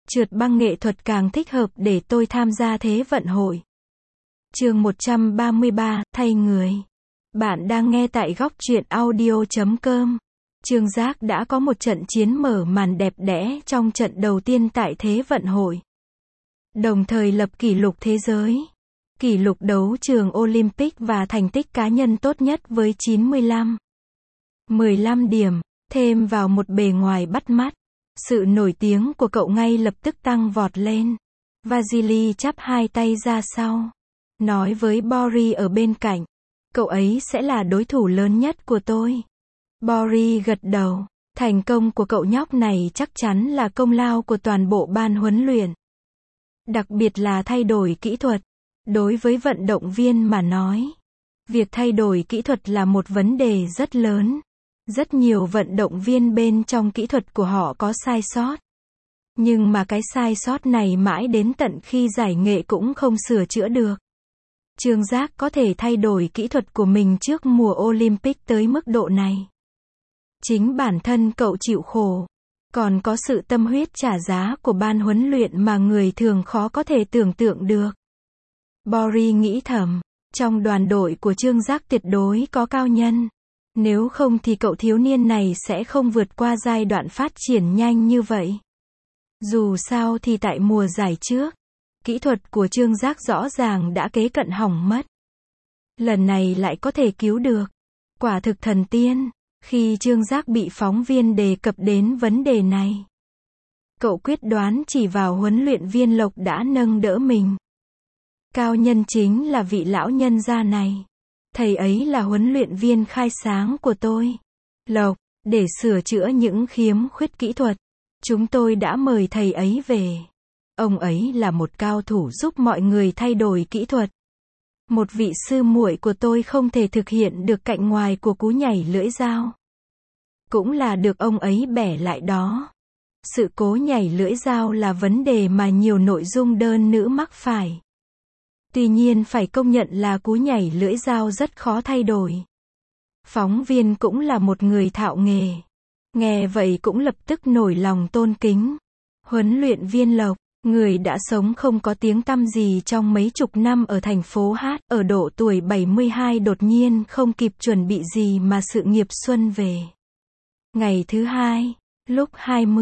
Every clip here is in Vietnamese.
Trượt băng nghệ thuật càng thích hợp để tôi tham gia Thế vận hội. Chương 133, thay người. Bạn đang nghe tại góc truyện audio.com. Trương Giác đã có một trận chiến mở màn đẹp đẽ trong trận đầu tiên tại Thế vận hội, đồng thời lập kỷ lục thế giới, kỷ lục đấu trường Olympic và thành tích cá nhân tốt nhất với 15 điểm, thêm vào một bề ngoài bắt mắt. Sự nổi tiếng của cậu ngay lập tức tăng vọt lên. Vasily chắp hai tay ra sau, nói với Boris ở bên cạnh, cậu ấy sẽ là đối thủ lớn nhất của tôi. Boris gật đầu, thành công của cậu nhóc này chắc chắn là công lao của toàn bộ ban huấn luyện. Đặc biệt là thay đổi kỹ thuật. Đối với vận động viên mà nói, việc thay đổi kỹ thuật là một vấn đề rất lớn. Rất nhiều vận động viên bên trong kỹ thuật của họ có sai sót. Nhưng mà cái sai sót này mãi đến tận khi giải nghệ cũng không sửa chữa được. Trương Giác có thể thay đổi kỹ thuật của mình trước mùa Olympic tới mức độ này. Chính bản thân cậu chịu khổ, còn có sự tâm huyết trả giá của ban huấn luyện mà người thường khó có thể tưởng tượng được. Boris nghĩ thầm, trong đoàn đội của Trương Giác tuyệt đối có cao nhân. Nếu không thì cậu thiếu niên này sẽ không vượt qua giai đoạn phát triển nhanh như vậy. Dù sao thì tại mùa giải trước, kỹ thuật của Trương Giác rõ ràng đã kế cận hỏng mất. Lần này lại có thể cứu được. Quả thực thần tiên. Khi Trương Giác bị phóng viên đề cập đến vấn đề này, cậu quyết đoán chỉ vào huấn luyện viên Lộc đã nâng đỡ mình. Cao nhân chính là vị lão nhân gia này. Thầy ấy là huấn luyện viên khai sáng của tôi. Lộc, để sửa chữa những khiếm khuyết kỹ thuật, chúng tôi đã mời thầy ấy về. Ông ấy là một cao thủ giúp mọi người thay đổi kỹ thuật. Một vị sư muội của tôi không thể thực hiện được cạnh ngoài của cú nhảy lưỡi dao. Cũng là được ông ấy bẻ lại đó. Sự cố nhảy lưỡi dao là vấn đề mà nhiều nội dung đơn nữ mắc phải. Tuy nhiên phải công nhận là cú nhảy lưỡi dao rất khó thay đổi. Phóng viên cũng là một người thạo nghề. Nghe vậy cũng lập tức nổi lòng tôn kính. Huấn luyện viên Lộc, người đã sống không có tiếng tăm gì trong mấy chục năm ở thành phố Hát, ở độ tuổi 72 đột nhiên không kịp chuẩn bị gì mà sự nghiệp xuân về. Ngày thứ hai, lúc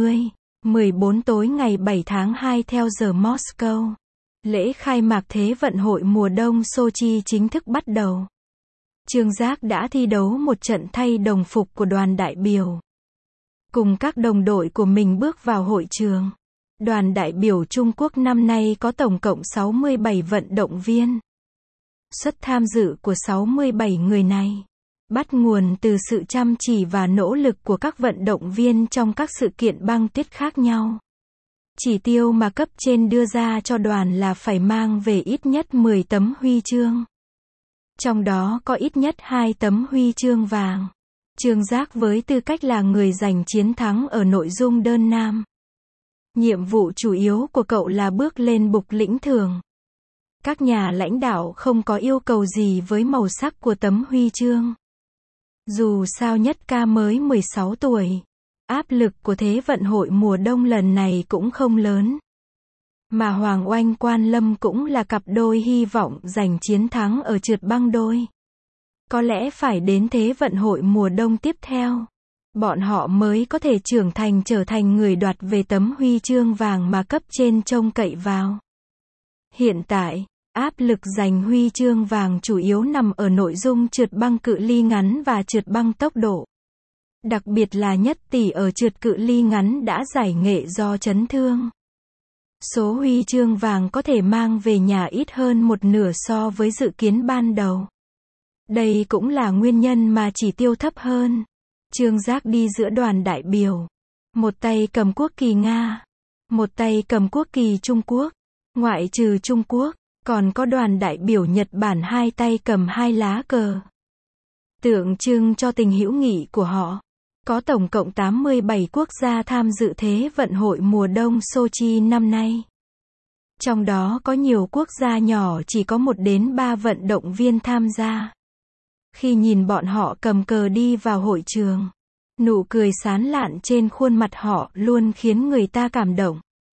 20:14 tối ngày 7 tháng 2 theo giờ Moscow, lễ khai mạc Thế vận hội mùa đông Sochi chính thức bắt đầu. Trương Giác đã thi đấu một trận thay đồng phục của đoàn đại biểu. Cùng các đồng đội của mình bước vào hội trường. Đoàn đại biểu Trung Quốc năm nay có tổng cộng 67 vận động viên. Suất tham dự của 67 người này bắt nguồn từ sự chăm chỉ và nỗ lực của các vận động viên trong các sự kiện băng tuyết khác nhau. Chỉ tiêu mà cấp trên đưa ra cho đoàn là phải mang về ít nhất 10 tấm huy chương. Trong đó có ít nhất 2 tấm huy chương vàng. Trương Giác với tư cách là người giành chiến thắng ở nội dung đơn nam. Nhiệm vụ chủ yếu của cậu là bước lên bục lĩnh thưởng. Các nhà lãnh đạo không có yêu cầu gì với màu sắc của tấm huy chương. Dù sao Nhất Ca mới 16 tuổi. Áp lực của Thế vận hội mùa đông lần này cũng không lớn. Mà Hoàng Oanh Quan Lâm cũng là cặp đôi hy vọng giành chiến thắng ở trượt băng đôi. Có lẽ phải đến Thế vận hội mùa đông tiếp theo, bọn họ mới có thể trưởng thành trở thành người đoạt về tấm huy chương vàng mà cấp trên trông cậy vào. Hiện tại, áp lực giành huy chương vàng chủ yếu nằm ở nội dung trượt băng cự ly ngắn và trượt băng tốc độ. Đặc biệt là Nhất Tỷ ở trượt cự ly ngắn đã giải nghệ do chấn thương. Số huy chương vàng có thể mang về nhà ít hơn một nửa so với dự kiến ban đầu. Đây cũng là nguyên nhân mà chỉ tiêu thấp hơn. Trương Giác đi giữa đoàn đại biểu. Một tay cầm quốc kỳ Nga. Một tay cầm quốc kỳ Trung Quốc. Ngoại trừ Trung Quốc, còn có đoàn đại biểu Nhật Bản hai tay cầm hai lá cờ. Tượng trưng cho tình hữu nghị của họ. Có tổng cộng 87 quốc gia tham dự Thế vận hội mùa đông Sochi năm nay. Trong đó có nhiều quốc gia nhỏ chỉ có 1 đến 3 vận động viên tham gia. Khi nhìn bọn họ cầm cờ đi vào hội trường, nụ cười sán lạn trên khuôn mặt họ luôn khiến người ta cảm động.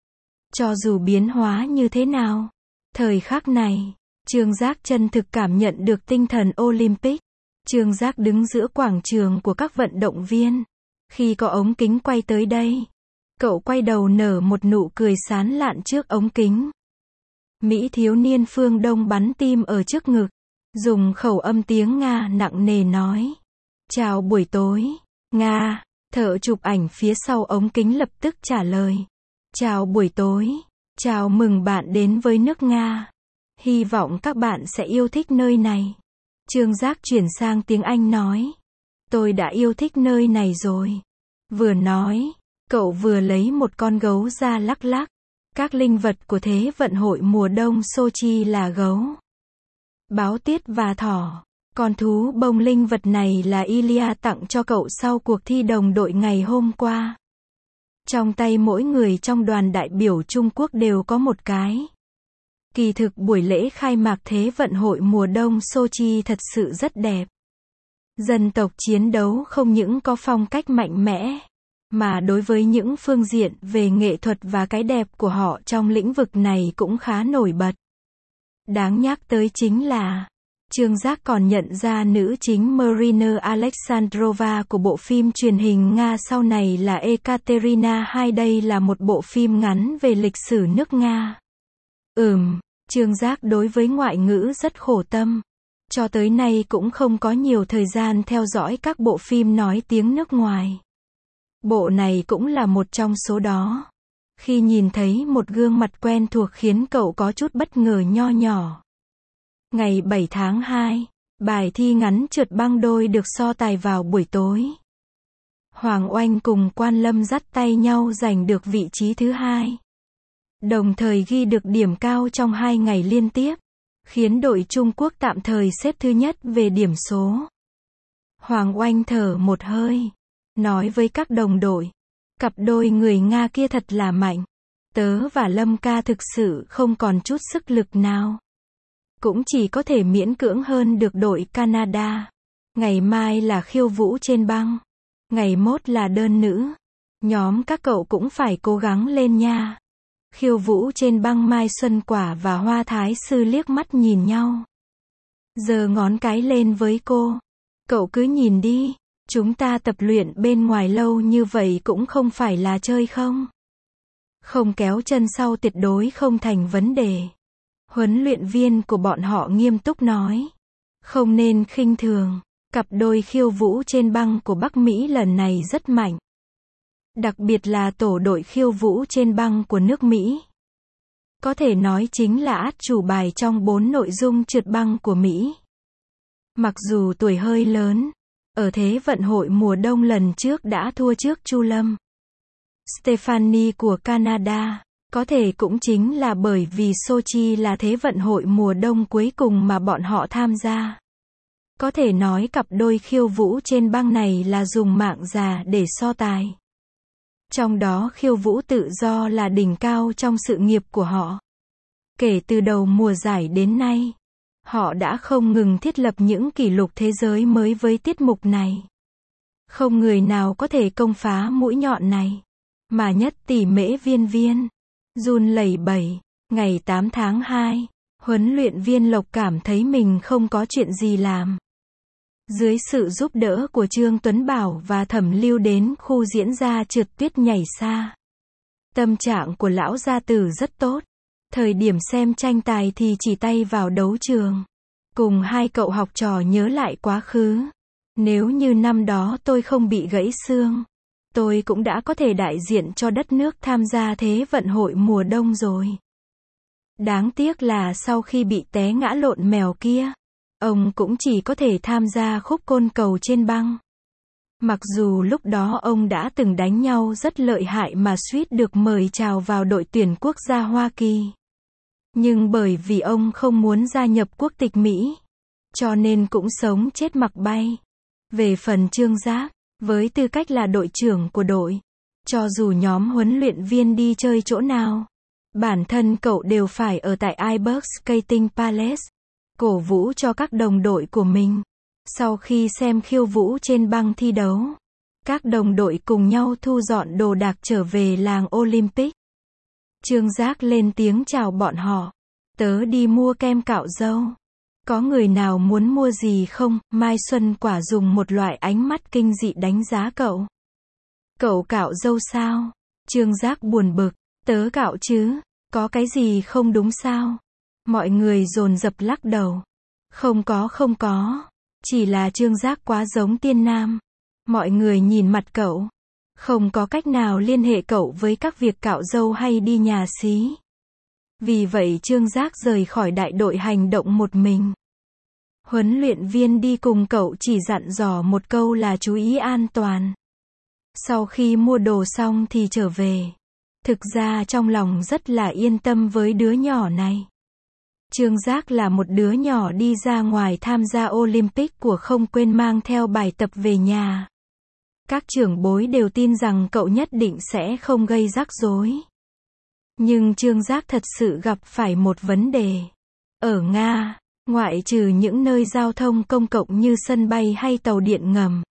Cho dù biến hóa như thế nào, thời khắc này, Trương Giác chân thực cảm nhận được tinh thần Olympic. Trương Giác đứng giữa quảng trường của các vận động viên. Khi có ống kính quay tới đây, cậu quay đầu nở một nụ cười sán lạn trước ống kính. Mỹ thiếu niên phương Đông bắn tim ở trước ngực, dùng khẩu âm tiếng Nga nặng nề nói. Chào buổi tối, Nga. Thợ chụp ảnh phía sau ống kính lập tức trả lời. Chào buổi tối, chào mừng bạn đến với nước Nga. Hy vọng các bạn sẽ yêu thích nơi này. Trương Giác chuyển sang tiếng Anh nói. Tôi đã yêu thích nơi này rồi. Vừa nói, cậu vừa lấy một con gấu ra lắc lắc. Các linh vật của Thế vận hội mùa đông Sochi là gấu, báo tiết và thỏ. Con thú bông linh vật này là Ilya tặng cho cậu sau cuộc thi đồng đội ngày hôm qua. Trong tay mỗi người trong đoàn đại biểu Trung Quốc đều có một cái. Kỳ thực buổi lễ khai mạc Thế vận hội mùa đông Sochi thật sự rất đẹp. Dân tộc chiến đấu không những có phong cách mạnh mẽ, mà đối với những phương diện về nghệ thuật và cái đẹp của họ trong lĩnh vực này cũng khá nổi bật. Đáng nhắc tới chính là, Trương Giác còn nhận ra nữ chính Marina Alexandrova của bộ phim truyền hình Nga sau này là Ekaterina II. Đây là một bộ phim ngắn về lịch sử nước Nga. Trương Giác đối với ngoại ngữ rất khổ tâm. Cho tới nay cũng không có nhiều thời gian theo dõi các bộ phim nói tiếng nước ngoài. Bộ này cũng là một trong số đó. Khi nhìn thấy một gương mặt quen thuộc khiến cậu có chút bất ngờ nho nhỏ. Ngày 7 tháng 2, bài thi ngắn trượt băng đôi được so tài vào buổi tối. Hoàng Oanh cùng Quan Lâm dắt tay nhau giành được vị trí thứ 2. Đồng thời ghi được điểm cao trong 2 ngày liên tiếp, khiến đội Trung Quốc tạm thời xếp thứ nhất về điểm số. Hoàng Oanh thở một hơi, nói với các đồng đội, cặp đôi người Nga kia thật là mạnh. Tớ và Lâm ca thực sự không còn chút sức lực nào. Cũng chỉ có thể miễn cưỡng hơn được đội Canada. Ngày mai là khiêu vũ trên băng. Ngày mốt là đơn nữ. Nhóm các cậu cũng phải cố gắng lên nha. Khiêu vũ trên băng Mai Xuân Quả và Hoa Thái Sư liếc mắt nhìn nhau. Giơ ngón cái lên với cô. Cậu cứ nhìn đi. Chúng ta tập luyện bên ngoài lâu như vậy cũng không phải là chơi không. Không kéo chân sau tuyệt đối không thành vấn đề. Huấn luyện viên của bọn họ nghiêm túc nói. Không nên khinh thường. Cặp đôi khiêu vũ trên băng của Bắc Mỹ lần này rất mạnh. Đặc biệt là tổ đội khiêu vũ trên băng của nước Mỹ. Có thể nói chính là át chủ bài trong 4 nội dung trượt băng của Mỹ. Mặc dù tuổi hơi lớn, ở Thế vận hội mùa đông lần trước đã thua trước Chu Lâm Stephanie của Canada. Có thể cũng chính là bởi vì Sochi là Thế vận hội mùa đông cuối cùng mà bọn họ tham gia. Có thể nói cặp đôi khiêu vũ trên băng này là dùng mạng già để so tài. Trong đó khiêu vũ tự do là đỉnh cao trong sự nghiệp của họ. Kể từ đầu mùa giải đến nay, họ đã không ngừng thiết lập những kỷ lục thế giới mới với tiết mục này. Không người nào có thể công phá mũi nhọn này. Mà nhất tỷ Mễ Viên Viên run lẩy bẩy. Ngày 8 tháng 2, huấn luyện viên Lộc cảm thấy mình không có chuyện gì làm. Dưới sự giúp đỡ của Trương Tuấn Bảo và Thẩm Lưu đến khu diễn ra trượt tuyết nhảy xa. Tâm trạng của lão gia tử rất tốt. Thời điểm xem tranh tài thì chỉ tay vào đấu trường. Cùng hai cậu học trò nhớ lại quá khứ. Nếu như năm đó tôi không bị gãy xương, tôi cũng đã có thể đại diện cho đất nước tham gia Thế vận hội mùa đông rồi. Đáng tiếc là sau khi bị té ngã lộn mèo kia, ông cũng chỉ có thể tham gia khúc côn cầu trên băng. Mặc dù lúc đó ông đã từng đánh nhau rất lợi hại mà suýt được mời chào vào đội tuyển quốc gia Hoa Kỳ. Nhưng bởi vì ông không muốn gia nhập quốc tịch Mỹ, cho nên cũng sống chết mặc bay. Về phần Trương Giác, với tư cách là đội trưởng của đội, cho dù nhóm huấn luyện viên đi chơi chỗ nào, bản thân cậu đều phải ở tại Iceberg Skating Palace, cổ vũ cho các đồng đội của mình. Sau khi xem khiêu vũ trên băng thi đấu, các đồng đội cùng nhau thu dọn đồ đạc trở về làng Olympic. Trương Giác lên tiếng chào bọn họ. Tớ đi mua kem cạo râu. Có người nào muốn mua gì không? Mai Xuân Quả dùng một loại ánh mắt kinh dị đánh giá cậu. Cậu cạo râu sao? Trương Giác buồn bực. Tớ cạo chứ. Có cái gì không đúng sao? Mọi người dồn dập lắc đầu. Không có. Chỉ là Trương Giác quá giống Tiên Nam. Mọi người nhìn mặt cậu. Không có cách nào liên hệ cậu với các việc cạo râu hay đi nhà xí. Vì vậy Trương Giác rời khỏi đại đội hành động một mình. Huấn luyện viên đi cùng cậu chỉ dặn dò một câu là chú ý an toàn. Sau khi mua đồ xong thì trở về. Thực ra trong lòng rất là yên tâm với đứa nhỏ này. Trương Giác là một đứa nhỏ đi ra ngoài tham gia Olympic của không quên mang theo bài tập về nhà. Các trưởng bối đều tin rằng cậu nhất định sẽ không gây rắc rối. Nhưng Trương Giác thật sự gặp phải một vấn đề. Ở Nga, ngoại trừ những nơi giao thông công cộng như sân bay hay tàu điện ngầm,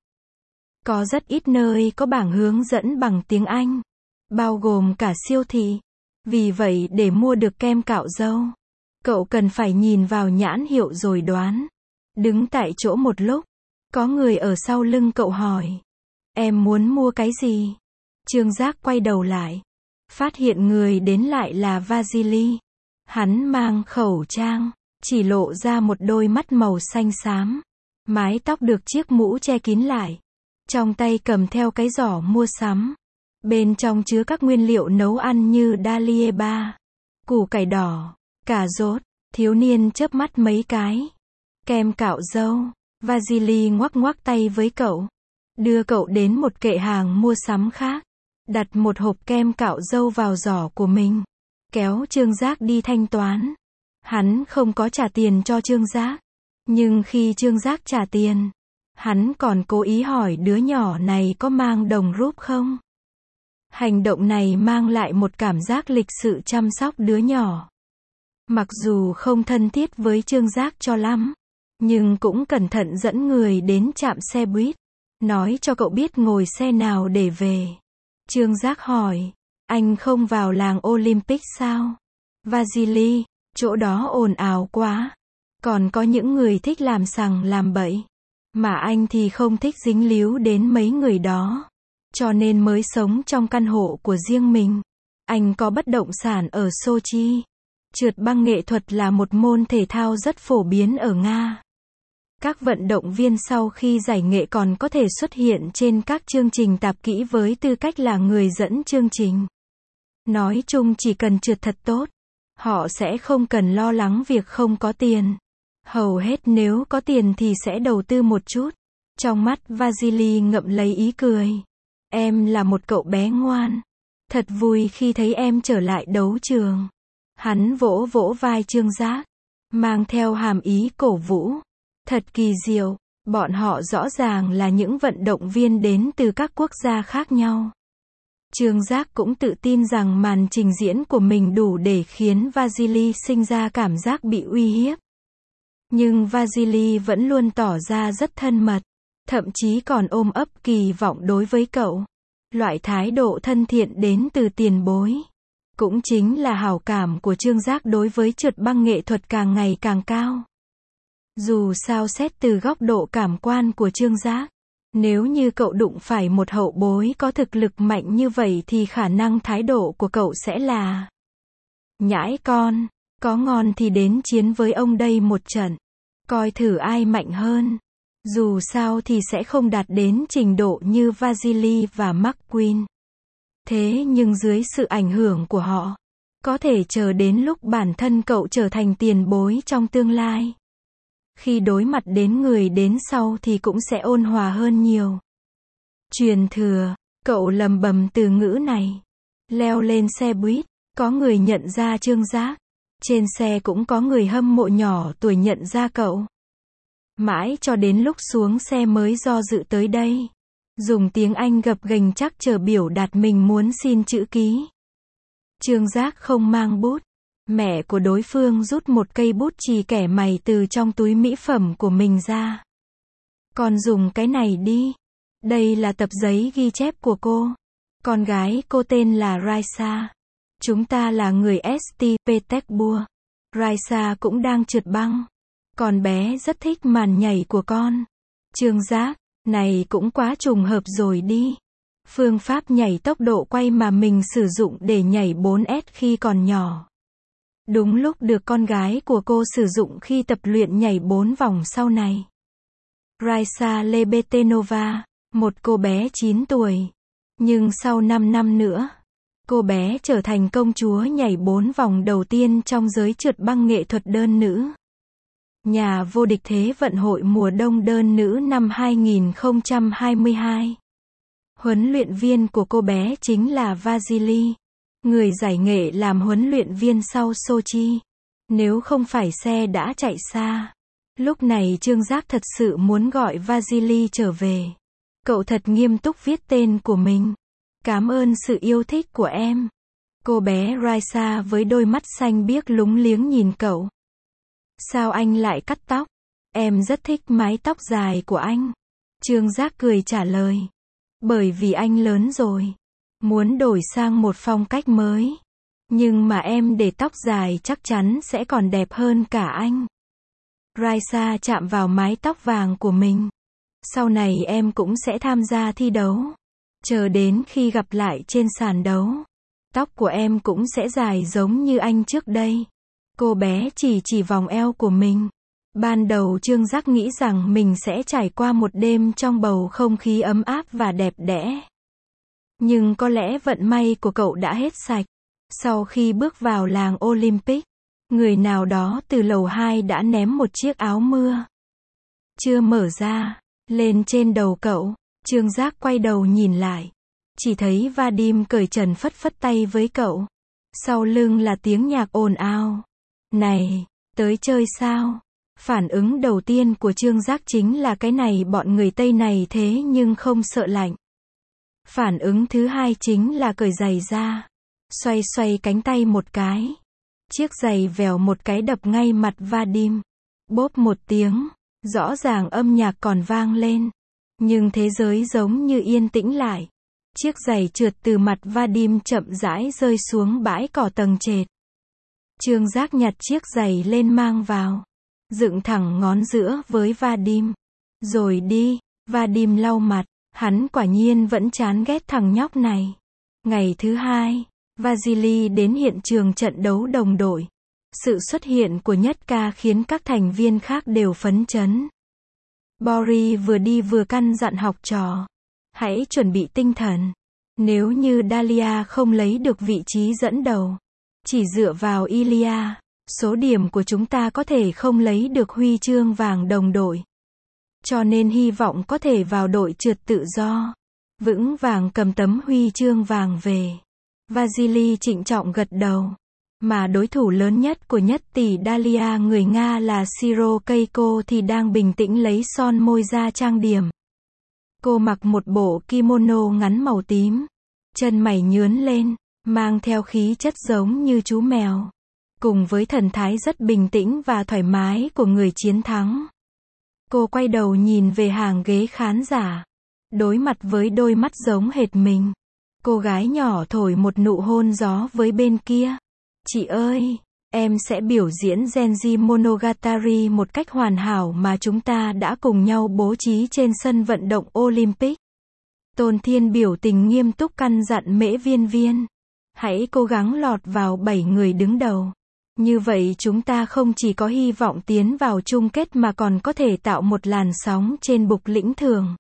có rất ít nơi có bảng hướng dẫn bằng tiếng Anh, bao gồm cả siêu thị. Vì vậy để mua được kem cạo râu, cậu cần phải nhìn vào nhãn hiệu rồi đoán. Đứng tại chỗ một lúc, có người ở sau lưng cậu hỏi. Em muốn mua cái gì? Trương Giác quay đầu lại. Phát hiện người đến lại là Vasily. Hắn mang khẩu trang, chỉ lộ ra một đôi mắt màu xanh xám. Mái tóc được chiếc mũ che kín lại. Trong tay cầm theo cái giỏ mua sắm. Bên trong chứa các nguyên liệu nấu ăn như dalieba, củ cải đỏ, cà rốt. Thiếu niên chớp mắt mấy cái. Kem cạo râu. Vasily ngoắc ngoắc tay với cậu. Đưa cậu đến một kệ hàng mua sắm khác. Đặt một hộp kem cạo râu vào giỏ của mình. Kéo Trương Giác đi thanh toán. Hắn không có trả tiền cho Trương Giác. Nhưng khi Trương Giác trả tiền, hắn còn cố ý hỏi đứa nhỏ này có mang đồng rúp không. Hành động này mang lại một cảm giác lịch sự chăm sóc đứa nhỏ. Mặc dù không thân thiết với Trương Giác cho lắm, nhưng cũng cẩn thận dẫn người đến trạm xe buýt. Nói cho cậu biết ngồi xe nào để về. Trương Giác hỏi, anh không vào làng Olympic sao? Vasily, chỗ đó ồn ào quá. Còn có những người thích làm sằng làm bậy. Mà anh thì không thích dính líu đến mấy người đó. Cho nên mới sống trong căn hộ của riêng mình. Anh có bất động sản ở Sochi. Trượt băng nghệ thuật là một môn thể thao rất phổ biến ở Nga. Các vận động viên sau khi giải nghệ còn có thể xuất hiện trên các chương trình tạp kỹ với tư cách là người dẫn chương trình. Nói chung chỉ cần trượt thật tốt, họ sẽ không cần lo lắng việc không có tiền. Hầu hết nếu có tiền thì sẽ đầu tư một chút. Trong mắt Vasily ngậm lấy ý cười. Em là một cậu bé ngoan. Thật vui khi thấy em trở lại đấu trường. Hắn vỗ vỗ vai Trương Giác, mang theo hàm ý cổ vũ. Thật kỳ diệu, bọn họ rõ ràng là những vận động viên đến từ các quốc gia khác nhau. Trương Giác cũng tự tin rằng màn trình diễn của mình đủ để khiến Vasily sinh ra cảm giác bị uy hiếp. Nhưng Vasily vẫn luôn tỏ ra rất thân mật, thậm chí còn ôm ấp kỳ vọng đối với cậu. Loại thái độ thân thiện đến từ tiền bối. Cũng chính là hảo cảm của Trương Giác đối với trượt băng nghệ thuật càng ngày càng cao. Dù sao xét từ góc độ cảm quan của Trương Giác, nếu như cậu đụng phải một hậu bối có thực lực mạnh như vậy thì khả năng thái độ của cậu sẽ là: nhãi con, có ngon thì đến chiến với ông đây một trận. Coi thử ai mạnh hơn. Dù sao thì sẽ không đạt đến trình độ như Vasily và McQueen. Thế nhưng dưới sự ảnh hưởng của họ, có thể chờ đến lúc bản thân cậu trở thành tiền bối trong tương lai. Khi đối mặt đến người đến sau thì cũng sẽ ôn hòa hơn nhiều. Truyền thừa, cậu lầm bầm từ ngữ này. Leo lên xe buýt, có người nhận ra Trương Giác. Trên xe cũng có người hâm mộ nhỏ tuổi nhận ra cậu. Mãi cho đến lúc xuống xe mới do dự tới đây. Dùng tiếng Anh gập ghềnh chắc chờ biểu đạt mình muốn xin chữ ký. Trương Giác không mang bút. Mẹ của đối phương rút một cây bút chì kẻ mày từ trong túi mỹ phẩm của mình ra. Con dùng cái này đi. Đây là tập giấy ghi chép của cô. Con gái cô tên là Raisa. Chúng ta là người St. Petersburg. Raisa cũng đang trượt băng. Con bé rất thích màn nhảy của con. Trương Giác, này cũng quá trùng hợp rồi đi. Phương pháp nhảy tốc độ quay mà mình sử dụng để nhảy 4S khi còn nhỏ. Đúng lúc được con gái của cô sử dụng khi tập luyện nhảy 4 vòng sau này. Raisa Lebetenova, một cô bé 9 tuổi. Nhưng sau 5 năm nữa, cô bé trở thành công chúa nhảy 4 vòng đầu tiên trong giới trượt băng nghệ thuật đơn nữ. Nhà vô địch Thế vận hội mùa đông đơn nữ năm 2022. Huấn luyện viên của cô bé chính là Vasily, người giải nghệ làm huấn luyện viên sau Sochi. Nếu không phải xe đã chạy xa. Lúc này Trương Giác thật sự muốn gọi Vasily trở về. Cậu thật nghiêm túc viết tên của mình. Cảm ơn sự yêu thích của em. Cô bé Raisa với đôi mắt xanh biếc lúng liếng nhìn cậu. Sao anh lại cắt tóc? Em rất thích mái tóc dài của anh. Trương Giác cười trả lời. Bởi vì anh lớn rồi. Muốn đổi sang một phong cách mới. Nhưng mà em để tóc dài chắc chắn sẽ còn đẹp hơn cả anh. Raisa chạm vào mái tóc vàng của mình. Sau này em cũng sẽ tham gia thi đấu. Chờ đến khi gặp lại trên sàn đấu. Tóc của em cũng sẽ dài giống như anh trước đây. Cô bé chỉ vòng eo của mình. Ban đầu Trương Giác nghĩ rằng mình sẽ trải qua một đêm trong bầu không khí ấm áp và đẹp đẽ. Nhưng có lẽ vận may của cậu đã hết sạch. Sau khi bước vào làng Olympic, người nào đó từ lầu 2 đã ném một chiếc áo mưa. Chưa mở ra, lên trên đầu cậu. Trương Giác quay đầu nhìn lại. Chỉ thấy Vadim cởi trần phất phất tay với cậu. Sau lưng là tiếng nhạc ồn ào. Này, tới chơi sao? Phản ứng đầu tiên của Trương Giác chính là cái này bọn người Tây này thế nhưng không sợ lạnh. Phản ứng thứ hai chính là cởi giày ra. Xoay cánh tay một cái. Chiếc giày vèo một cái đập ngay mặt Vadim. Bốp một tiếng. Rõ ràng âm nhạc còn vang lên. Nhưng thế giới giống như yên tĩnh lại. Chiếc giày trượt từ mặt Vadim chậm rãi rơi xuống bãi cỏ tầng trệt. Trương Giác nhặt chiếc giày lên mang vào. Dựng thẳng ngón giữa với Vadim. Rồi đi. Vadim lau mặt. Hắn quả nhiên vẫn chán ghét thằng nhóc này. Ngày thứ hai, Vasily đến hiện trường trận đấu đồng đội. Sự xuất hiện của Nhất Ca khiến các thành viên khác đều phấn chấn. Boris vừa đi vừa căn dặn học trò. Hãy chuẩn bị tinh thần. Nếu như Dalia không lấy được vị trí dẫn đầu, chỉ dựa vào Ilya, số điểm của chúng ta có thể không lấy được huy chương vàng đồng đội. Cho nên hy vọng có thể vào đội trượt tự do. Vững vàng cầm tấm huy chương vàng về. Vasily trịnh trọng gật đầu. Mà đối thủ lớn nhất của nhất tỷ Dalia người Nga là Siro Keiko thì đang bình tĩnh lấy son môi ra trang điểm. Cô mặc một bộ kimono ngắn màu tím. Chân mày nhướn lên, mang theo khí chất giống như chú mèo. Cùng với thần thái rất bình tĩnh và thoải mái của người chiến thắng. Cô quay đầu nhìn về hàng ghế khán giả. Đối mặt với đôi mắt giống hệt mình. Cô gái nhỏ thổi một nụ hôn gió với bên kia. Chị ơi, em sẽ biểu diễn Genji Monogatari một cách hoàn hảo mà chúng ta đã cùng nhau bố trí trên sân vận động Olympic. Tôn Thiên biểu tình nghiêm túc căn dặn Mễ Viên Viên. Hãy cố gắng lọt vào 7 người đứng đầu. Như vậy chúng ta không chỉ có hy vọng tiến vào chung kết mà còn có thể tạo một làn sóng trên bục lĩnh thưởng.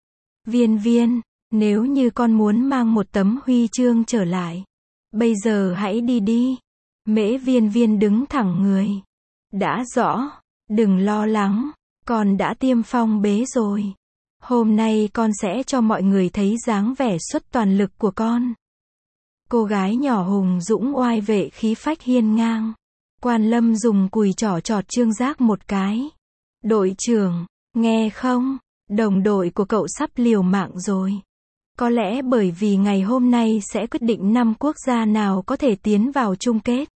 Viên Viên, nếu như con muốn mang một tấm huy chương trở lại, bây giờ hãy đi đi. Mễ Viên Viên đứng thẳng người. Đã rõ, đừng lo lắng, con đã tiêm phong bế rồi. Hôm nay con sẽ cho mọi người thấy dáng vẻ xuất toàn lực của con. Cô gái nhỏ hùng dũng oai vệ khí phách hiên ngang. Quan Lâm dùng cùi trỏ chọt Trương Giác một cái. Đội trưởng, nghe không? Đồng đội của cậu sắp liều mạng rồi. Có lẽ bởi vì ngày hôm nay sẽ quyết định 5 quốc gia nào có thể tiến vào chung kết.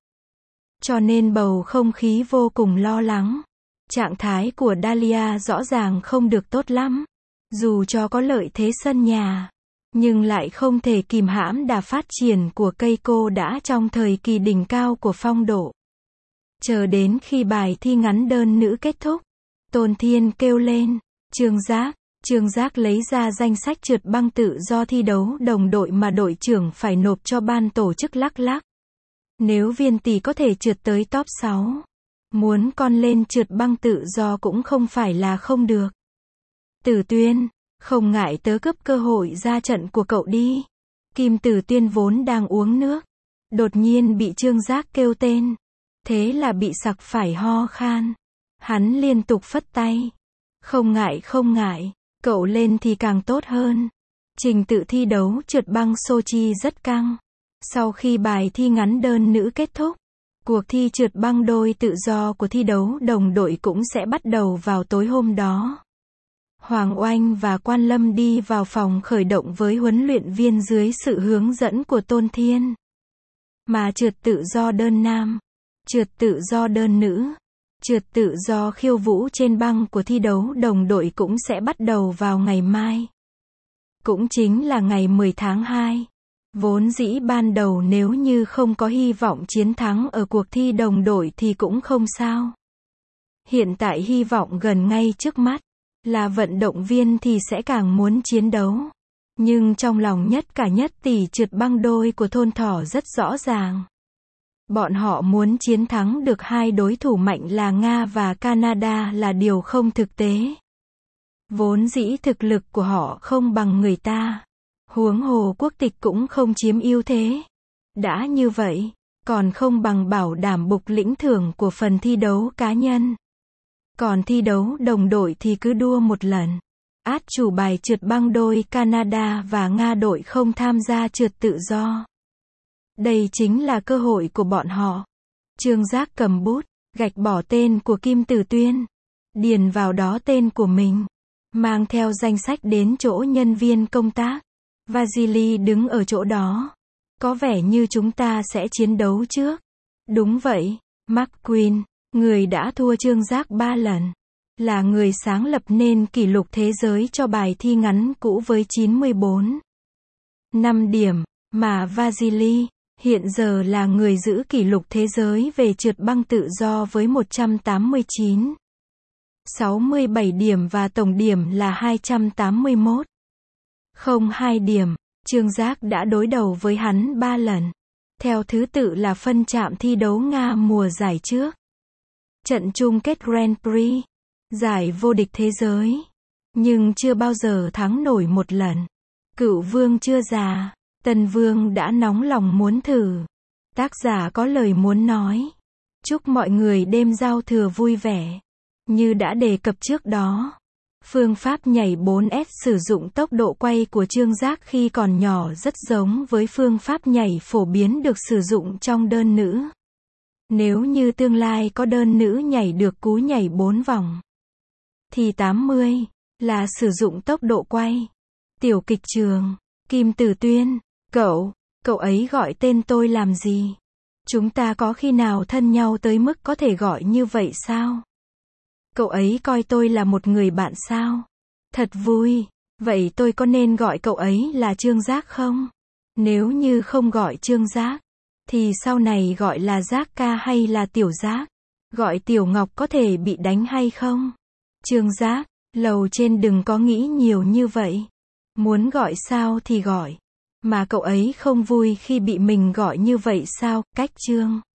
Cho nên bầu không khí vô cùng lo lắng. Trạng thái của Dalia rõ ràng không được tốt lắm. Dù cho có lợi thế sân nhà. nhưng lại không thể kìm hãm đà phát triển của cây cô đã trong thời kỳ đỉnh cao của phong độ. Chờ đến khi bài thi ngắn đơn nữ kết thúc, Tôn Thiên kêu lên, Trương Giác lấy ra danh sách trượt băng tự do thi đấu đồng đội mà đội trưởng phải nộp cho ban tổ chức lắc lắc. Nếu Viên Tỷ có thể trượt tới top 6, muốn con lên trượt băng tự do cũng không phải là không được. Tử Tuyên, không ngại tớ cướp cơ hội ra trận của cậu đi. Kim Tử Tuyên vốn đang uống nước, đột nhiên bị Trương Giác kêu tên, thế là bị sặc phải ho khan. Hắn liên tục phất tay. Không ngại, cậu lên thì càng tốt hơn. Trình tự thi đấu trượt băng Sochi rất căng. Sau khi bài thi ngắn đơn nữ kết thúc, cuộc thi trượt băng đôi tự do của thi đấu đồng đội cũng sẽ bắt đầu vào tối hôm đó. Hoàng Oanh và Quan Lâm đi vào phòng khởi động với huấn luyện viên dưới sự hướng dẫn của Tôn Thiên. Mà trượt tự do đơn nam, trượt tự do đơn nữ, trượt tự do khiêu vũ trên băng của thi đấu đồng đội cũng sẽ bắt đầu vào ngày mai. Cũng chính là ngày 10 tháng 2. Vốn dĩ ban đầu nếu như không có hy vọng chiến thắng ở cuộc thi đồng đội thì cũng không sao. Hiện tại hy vọng gần ngay trước mắt, là vận động viên thì sẽ càng muốn chiến đấu. Nhưng trong lòng nhất tỷ trượt băng đôi của thôn Thỏ rất rõ ràng. Bọn họ muốn chiến thắng được hai đối thủ mạnh là Nga và Canada là điều không thực tế. Vốn dĩ thực lực của họ không bằng người ta. Huống hồ quốc tịch cũng không chiếm ưu thế. Đã như vậy, còn không bằng bảo đảm bục lĩnh thưởng của phần thi đấu cá nhân. Còn thi đấu đồng đội thì cứ đua một lần. Át chủ bài trượt băng đôi Canada và Nga đội không tham gia trượt tự do. Đây chính là cơ hội của bọn họ. Trương Giác cầm bút, gạch bỏ tên của Kim Tử Tuyên, điền vào đó tên của mình, mang theo danh sách đến chỗ nhân viên công tác. Vasily đứng ở chỗ đó. Có vẻ như chúng ta sẽ chiến đấu trước. Đúng vậy, McQueen, người đã thua Trương Giác 3 lần, là người sáng lập nên kỷ lục thế giới cho bài thi ngắn cũ với 94,5 điểm, mà Vasily hiện giờ là người giữ kỷ lục thế giới về trượt băng tự do với 189,67 điểm và tổng điểm là 281,02 điểm. Trương Giác đã đối đầu với hắn 3 lần. Theo thứ tự là phân trạm thi đấu Nga mùa giải trước, trận chung kết Grand Prix, giải vô địch thế giới. Nhưng chưa bao giờ thắng nổi một lần. Cựu vương chưa già, tân vương đã nóng lòng muốn thử. Tác giả có lời muốn nói. Chúc mọi người đêm giao thừa vui vẻ. Như đã đề cập trước đó, phương pháp nhảy 4S sử dụng tốc độ quay của Trương Giác khi còn nhỏ rất giống với phương pháp nhảy phổ biến được sử dụng trong đơn nữ. Nếu như tương lai có đơn nữ nhảy được cú nhảy 4 vòng, thì 80 là sử dụng tốc độ quay. Tiểu kịch trường, Kim Tử Tuyên, cậu ấy gọi tên tôi làm gì? Chúng ta có khi nào thân nhau tới mức có thể gọi như vậy sao? Cậu ấy coi tôi là một người bạn sao? Thật vui. Vậy tôi có nên gọi cậu ấy là Trương Giác không? Nếu như không gọi Trương Giác, thì sau này gọi là Giác ca hay là Tiểu Giác? Gọi Tiểu Ngọc có thể bị đánh hay không? Trương Giác, lầu trên đừng có nghĩ nhiều như vậy. Muốn gọi sao thì gọi. Mà cậu ấy không vui khi bị mình gọi như vậy sao? Cách Trương